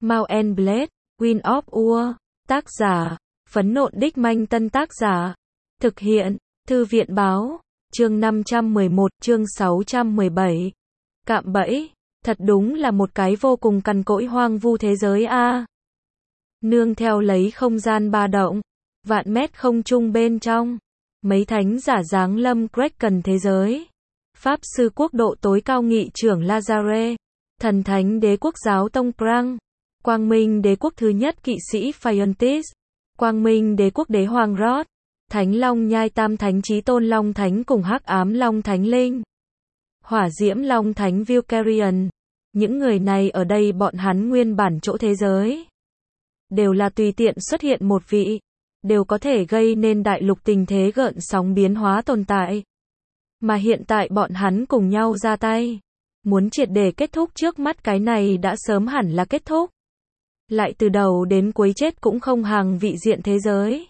Mount and Blade, Wind of War. Tác giả, Phấn Nộn Đích Manh. Tân tác giả, thực hiện, Thư viện Báo. Chương 511, chương 617. Cạm bẫy, thật đúng là một cái vô cùng cằn cỗi hoang vu thế giới a. Nương theo lấy không gian ba động, vạn mét không trung bên trong, mấy thánh giả giáng lâm Kraken thế giới. Pháp sư quốc độ tối cao nghị trưởng Lazare, thần thánh đế quốc giáo tông Prang, quang minh đế quốc thứ nhất kỵ sĩ Phiontis, quang minh đế quốc đế hoàng Rod, thánh long nhai tam thánh chí tôn long thánh cùng hắc ám long thánh linh, hỏa diễm long thánh Vulcarian. Những người này ở đây bọn hắn nguyên bản chỗ thế giới đều là tùy tiện xuất hiện một vị, đều có thể gây nên đại lục tình thế gợn sóng biến hóa tồn tại. Mà hiện tại bọn hắn cùng nhau ra tay, muốn triệt để kết thúc trước mắt cái này đã sớm hẳn là kết thúc. Lại từ đầu đến cuối chết cũng không hàng vị diện thế giới.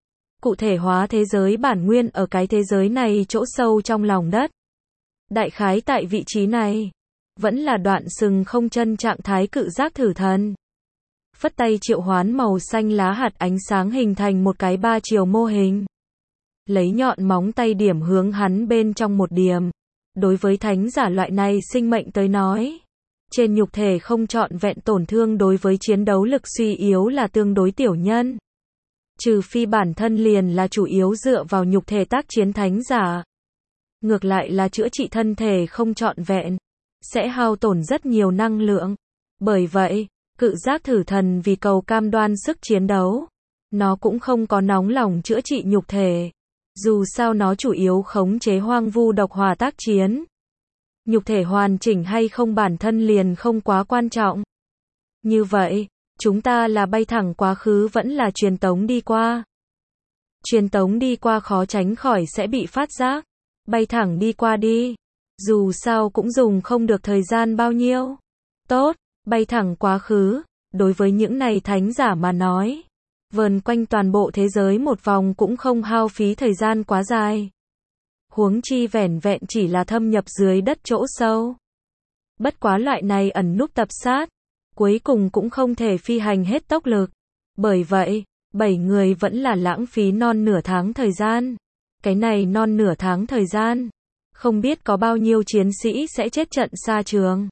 Cụ thể hóa thế giới bản nguyên ở cái thế giới này chỗ sâu trong lòng đất. Đại khái tại vị trí này, vẫn là đoạn sừng không chân trạng thái cự giác thử thần. Phất tay triệu hoán màu xanh lá hạt ánh sáng hình thành một cái ba chiều mô hình. Lấy nhọn móng tay điểm hướng hắn bên trong một điểm. Đối với thánh giả loại này sinh mệnh tới nói, trên nhục thể không trọn vẹn tổn thương đối với chiến đấu lực suy yếu là tương đối tiểu nhân. Trừ phi bản thân liền là chủ yếu dựa vào nhục thể tác chiến thánh giả. Ngược lại là chữa trị thân thể không trọn vẹn, sẽ hao tổn rất nhiều năng lượng. Bởi vậy, cự giác thử thần vì cầu cam đoan sức chiến đấu, nó cũng không có nóng lòng chữa trị nhục thể. Dù sao nó chủ yếu khống chế hoang vu độc hỏa tác chiến. Nhục thể hoàn chỉnh hay không bản thân liền không quá quan trọng. Như vậy, chúng ta là bay thẳng quá khứ vẫn là truyền tống đi qua. Truyền tống đi qua khó tránh khỏi sẽ bị phát giác. Bay thẳng đi qua đi. Dù sao cũng dùng không được thời gian bao nhiêu. Tốt, bay thẳng quá khứ. Đối với những này thánh giả mà nói, vờn quanh toàn bộ thế giới một vòng cũng không hao phí thời gian quá dài. Huống chi vẻn vẹn chỉ là thâm nhập dưới đất chỗ sâu. Bất quá loại này ẩn núp tập sát, cuối cùng cũng không thể phi hành hết tốc lực. Bởi vậy, 7 người vẫn là lãng phí non nửa tháng thời gian. Cái này non nửa tháng thời gian, không biết có bao nhiêu chiến sĩ sẽ chết trận xa trường.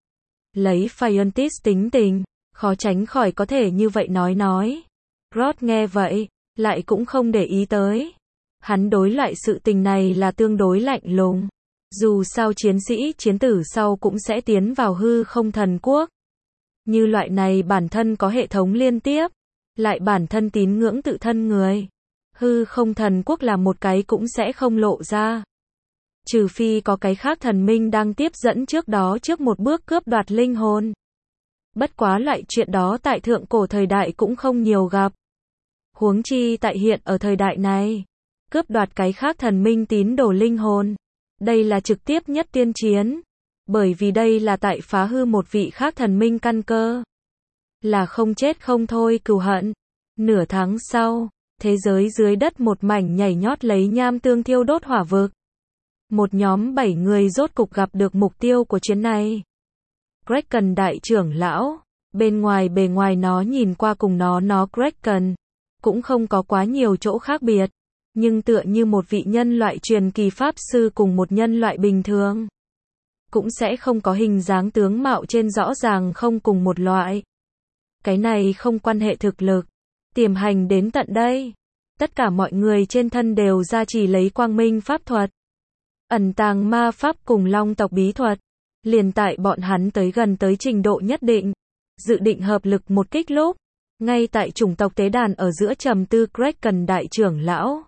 Lấy Phiontis tính tình, khó tránh khỏi có thể như vậy nói. Rod nghe vậy, lại cũng không để ý tới. Hắn đối loại sự tình này là tương đối lạnh lùng. Dù sao chiến sĩ chiến tử sau cũng sẽ tiến vào hư không thần quốc. Như loại này bản thân có hệ thống liên tiếp, lại bản thân tín ngưỡng tự thân người. Hư không thần quốc là một cái cũng sẽ không lộ ra. Trừ phi có cái khác thần minh đang tiếp dẫn trước đó trước một bước cướp đoạt linh hồn. Bất quá loại chuyện đó tại thượng cổ thời đại cũng không nhiều gặp. Huống chi tại hiện ở thời đại này, cướp đoạt cái khác thần minh tín đồ linh hồn. Đây là trực tiếp nhất tiên chiến. Bởi vì đây là tại phá hư một vị khác thần minh căn cơ. Là không chết không thôi cừu hận. Nửa tháng sau, thế giới dưới đất một mảnh nhảy nhót lấy nham tương thiêu đốt hỏa vực. Một nhóm 7 người rốt cục gặp được mục tiêu của chuyến này. Kraken đại trưởng lão, bên ngoài bề ngoài nó nhìn qua cùng nó Kraken, cũng không có quá nhiều chỗ khác biệt, nhưng tựa như một vị nhân loại truyền kỳ pháp sư cùng một nhân loại bình thường, cũng sẽ không có hình dáng tướng mạo trên rõ ràng không cùng một loại. Cái này không quan hệ thực lực, tiềm hành đến tận đây, tất cả mọi người trên thân đều gia trì lấy quang minh pháp thuật, ẩn tàng ma pháp cùng long tộc bí thuật. Liền tại bọn hắn tới gần tới trình độ nhất định, dự định hợp lực một kích lúc, ngay tại chủng tộc tế đàn ở giữa trầm tư Kraken đại trưởng lão.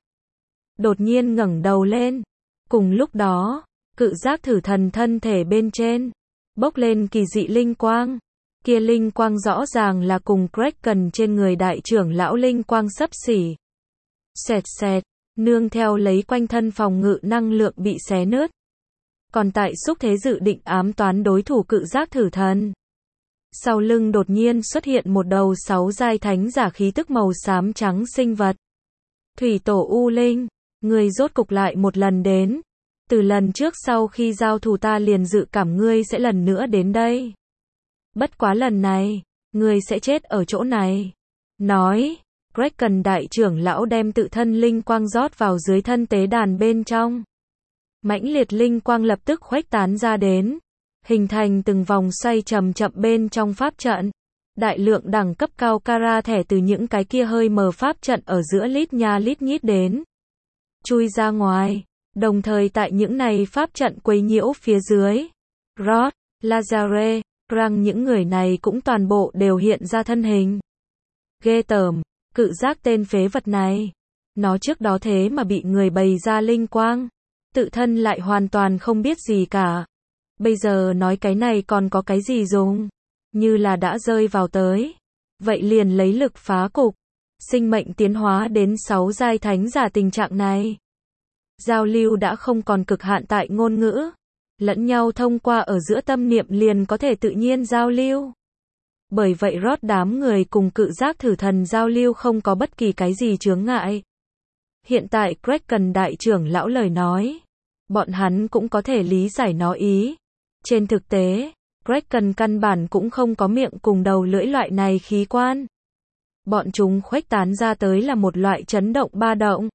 Đột nhiên ngẩng đầu lên. Cùng lúc đó, cự giác thử thần thân thể bên trên, bốc lên kỳ dị linh quang. Kia linh quang rõ ràng là cùng Kraken trên người đại trưởng lão linh quang xấp xỉ. Xẹt xẹt, nương theo lấy quanh thân phòng ngự năng lượng bị xé nứt. Còn tại xúc thế dự định ám toán đối thủ cự giác thử thần. Sau lưng đột nhiên xuất hiện một đầu 6 giai thánh giả khí tức màu xám trắng sinh vật. Thủy tổ U Linh, ngươi rốt cục lại một lần đến. Từ lần trước sau khi giao thủ ta liền dự cảm ngươi sẽ lần nữa đến đây. Bất quá lần này, Ngươi sẽ chết ở chỗ này. Nói, Kraken đại trưởng lão đem tự thân linh quang rót vào dưới thân tế đàn bên trong. Mãnh liệt linh quang lập tức khuếch tán ra đến, hình thành từng vòng xoay chậm chậm bên trong pháp trận. Đại lượng đẳng cấp cao kara thẻ từ những cái kia hơi mờ pháp trận ở giữa lít nha lít nhít đến, chui ra ngoài, đồng thời tại những này pháp trận quấy nhiễu phía dưới. Rod, Lazare, Krang những người này cũng toàn bộ đều hiện ra thân hình. Ghê tởm, cự giác tên phế vật này. Nó trước đó thế mà bị người bày ra linh quang, tự thân lại hoàn toàn không biết gì cả. Bây giờ nói cái này còn có cái gì dùng, như là đã rơi vào tới. Vậy liền lấy lực phá cục, sinh mệnh tiến hóa đến 6 giai thánh giả tình trạng này. Giao lưu đã không còn cực hạn tại ngôn ngữ, lẫn nhau thông qua ở giữa tâm niệm liền có thể tự nhiên giao lưu. Bởi vậy Rod đám người cùng cự giác thử thần giao lưu không có bất kỳ cái gì chướng ngại. Hiện tại Kraken đại trưởng lão lời nói, bọn hắn cũng có thể lý giải nó ý. Trên thực tế, Kraken căn bản cũng không có miệng cùng đầu lưỡi loại này khí quan. Bọn chúng khuếch tán ra tới là một loại chấn động ba động.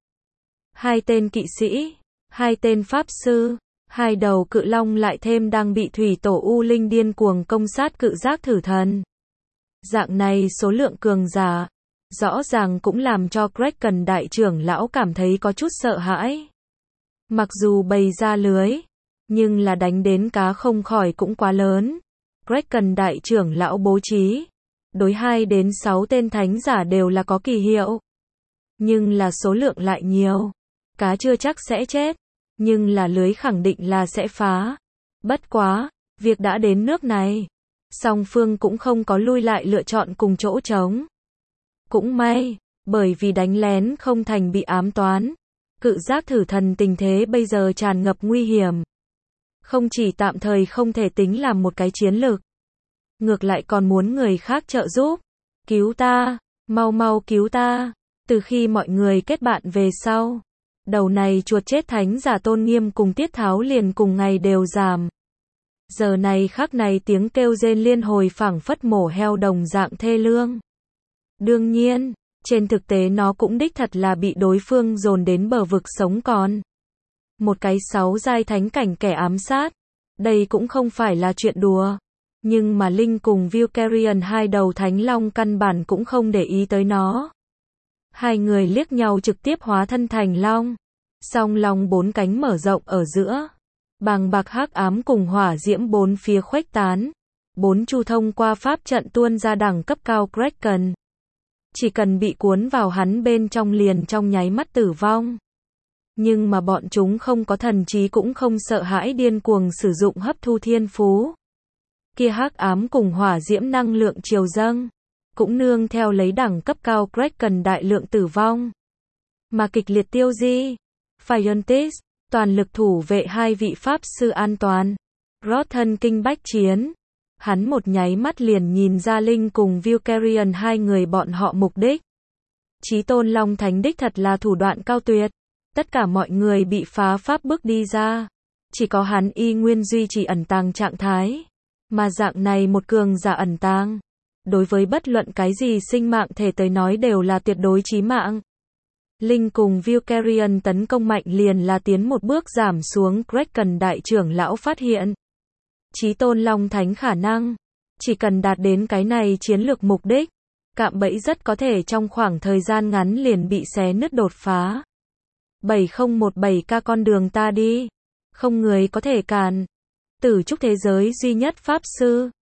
2 tên kỵ sĩ, 2 tên pháp sư, 2 đầu cự long lại thêm đang bị thủy tổ U Linh điên cuồng công sát cự giác thử thần. Dạng này số lượng cường giả, rõ ràng cũng làm cho Kraken đại trưởng lão cảm thấy có chút sợ hãi. Mặc dù bày ra lưới, nhưng là đánh đến cá không khỏi cũng quá lớn. Kraken đại trưởng lão bố trí, đối 2 đến 6 tên thánh giả đều là có kỳ hiệu. Nhưng là số lượng lại nhiều. Cá chưa chắc sẽ chết, nhưng là lưới khẳng định là sẽ phá. Bất quá, việc đã đến nước này, song phương cũng không có lui lại lựa chọn cùng chỗ trống. Cũng may, bởi vì đánh lén không thành bị ám toán. Cự giác thử thần tình thế bây giờ tràn ngập nguy hiểm. Không chỉ tạm thời không thể tính làm một cái chiến lược, ngược lại còn muốn người khác trợ giúp. Cứu ta, mau mau cứu ta. Từ khi mọi người kết bạn về sau, đầu này chuột chết thánh giả tôn nghiêm cùng tiết tháo liền cùng ngày đều giảm. Giờ này khắc này tiếng kêu rên liên hồi phảng phất mổ heo đồng dạng thê lương. Đương nhiên, trên thực tế nó cũng đích thật là bị đối phương dồn đến bờ vực sống còn. Một cái 6 giai thánh cảnh kẻ ám sát, đây cũng không phải là chuyện đùa. Nhưng mà Linh cùng Valkyrian 2 đầu thánh long căn bản cũng không để ý tới nó. 2 người liếc nhau trực tiếp hóa thân thành long. Song long 4 cánh mở rộng ở giữa. Bàng bạc hắc ám cùng hỏa diễm 4 phía khuếch tán. 4 chu thông qua pháp trận tuôn ra đẳng cấp cao Kraken. Chỉ cần bị cuốn vào hắn bên trong liền trong nháy mắt tử vong. Nhưng mà bọn chúng không có thần trí cũng không sợ hãi điên cuồng sử dụng hấp thu thiên phú. Kia hắc ám cùng hỏa diễm năng lượng triều dâng, cũng nương theo lấy đẳng cấp cao Kraken đại lượng tử vong. Mà kịch liệt tiêu di. Phiontis, toàn lực thủ vệ 2 vị pháp sư an toàn. Rod thân kinh bách chiến. Hắn một nháy mắt liền nhìn ra Linh cùng Valkyrian 2 người bọn họ mục đích. Chí tôn Long Thánh đích thật là thủ đoạn cao tuyệt. Tất cả mọi người bị phá pháp bước đi ra. Chỉ có hắn y nguyên duy trì ẩn tàng trạng thái. Mà dạng này một cường giả ẩn tàng, đối với bất luận cái gì sinh mạng thể tới nói đều là tuyệt đối chí mạng. Linh cùng Valkyrian tấn công mạnh liền là tiến một bước giảm xuống. Kraken đại trưởng lão phát hiện. Chí tôn Long Thánh khả năng, chỉ cần đạt đến cái này chiến lược mục đích, cạm bẫy rất có thể trong khoảng thời gian ngắn liền bị xé nứt đột phá. 7017K con đường ta đi, không người có thể cản. Tử trúc thế giới duy nhất pháp sư.